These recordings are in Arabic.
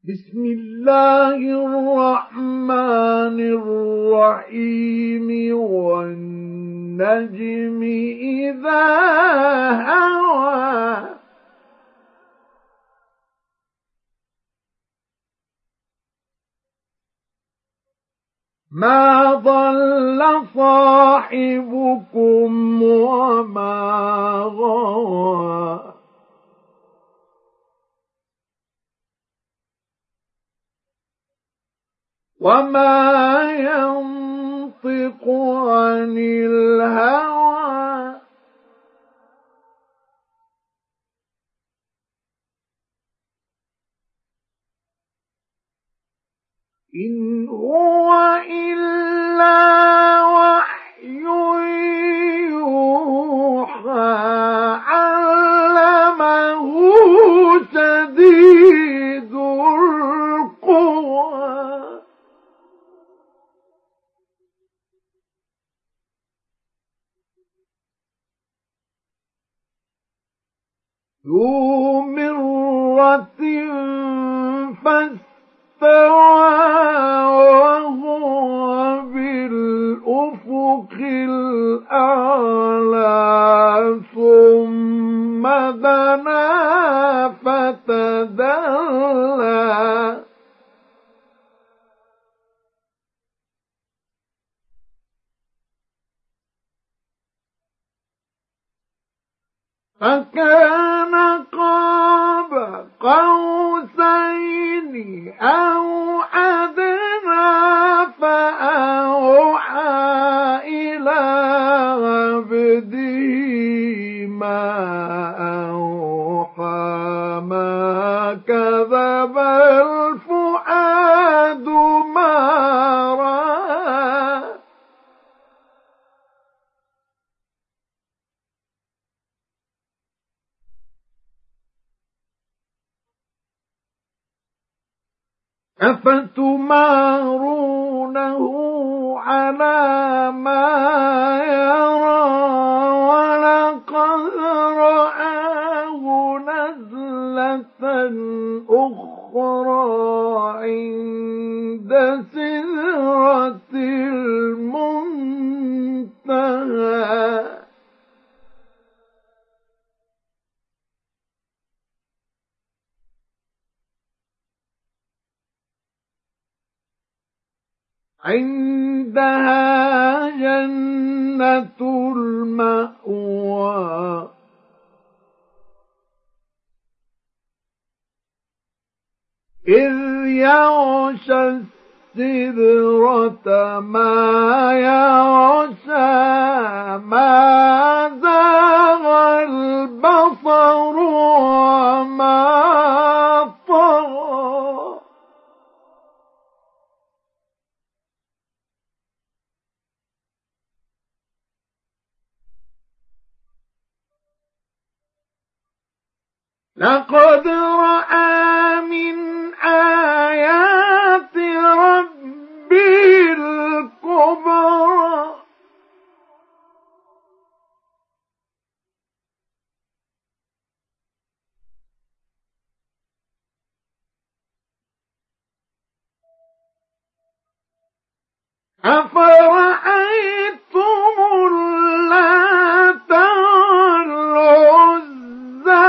بسم الله الرحمن الرحيم والنجم إذا هوى ما ضل صاحبكم وما غوى وما ينطق عن الهوى إن هو إلا وحي يوحى علمه شديد القوى ذو مرة فاستوى وهو بالأفق الأعلى ثم دنا فتدلى فكان قاب قوسين أو أدنى فأوحى إلى عبده ما أوحى ما كذب الفؤاد ما رأى أفتمارونه على ما يرى ولقد رآه نزلة أخرى عند سدرة المنتهى عندها جنة المأوى إذ يغشى السدرة ما يغشى ما زاغ البصر وما طغى لقد رأى من آيات ربه الكبرى أفرأيتم اللات والعزى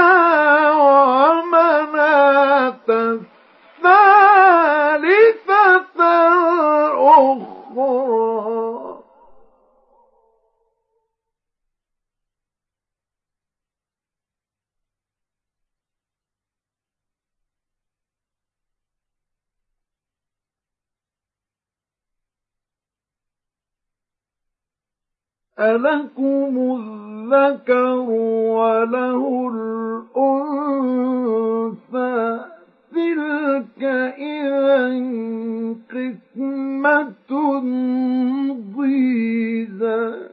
ومناة الثالثة الأخرى ألكم الذكر وله الأنثى تلك إذا قسمة ضيزى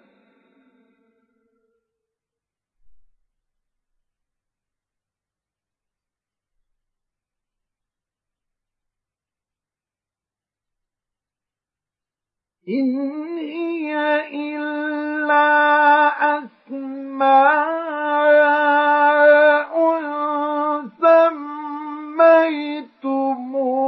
إن هي إلا أسماء سميتموها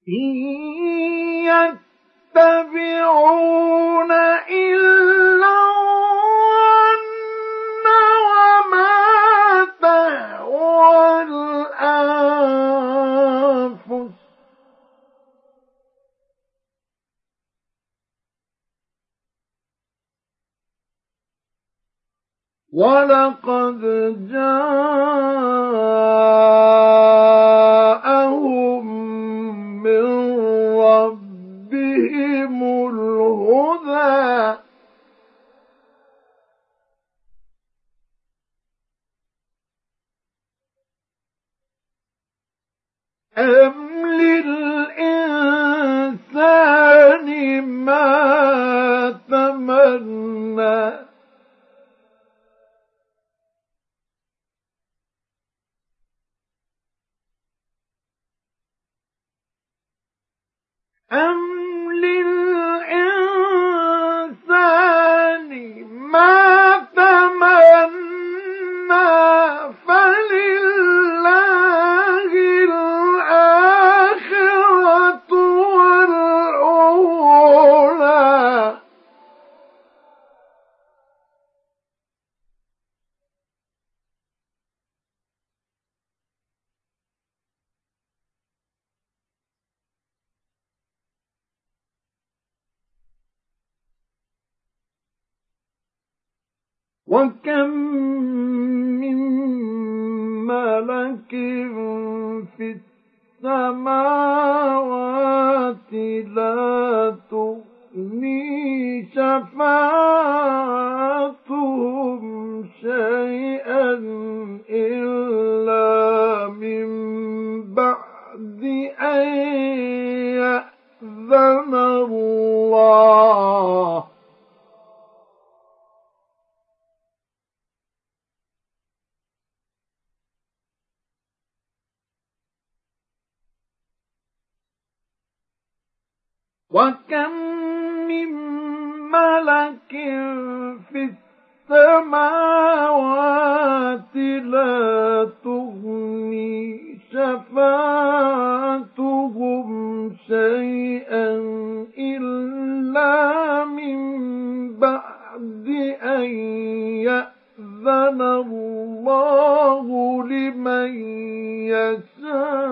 إن يتبعون إلا الظن وما تهوى الأنفس ولقد جاءهم من ربهم الهدى أم للإنسان ما تمنى أم للإنسان ما تمنى فلله الآخرة والأولى وكم من ملك في السماوات لا تغني شفاعتهم شيئا إلا من بعد أن يأذن الله وكم من ملك في السماوات لا تغني شفاعتهم شيئا إلا من بعد أن يأذن الله لمن يشاء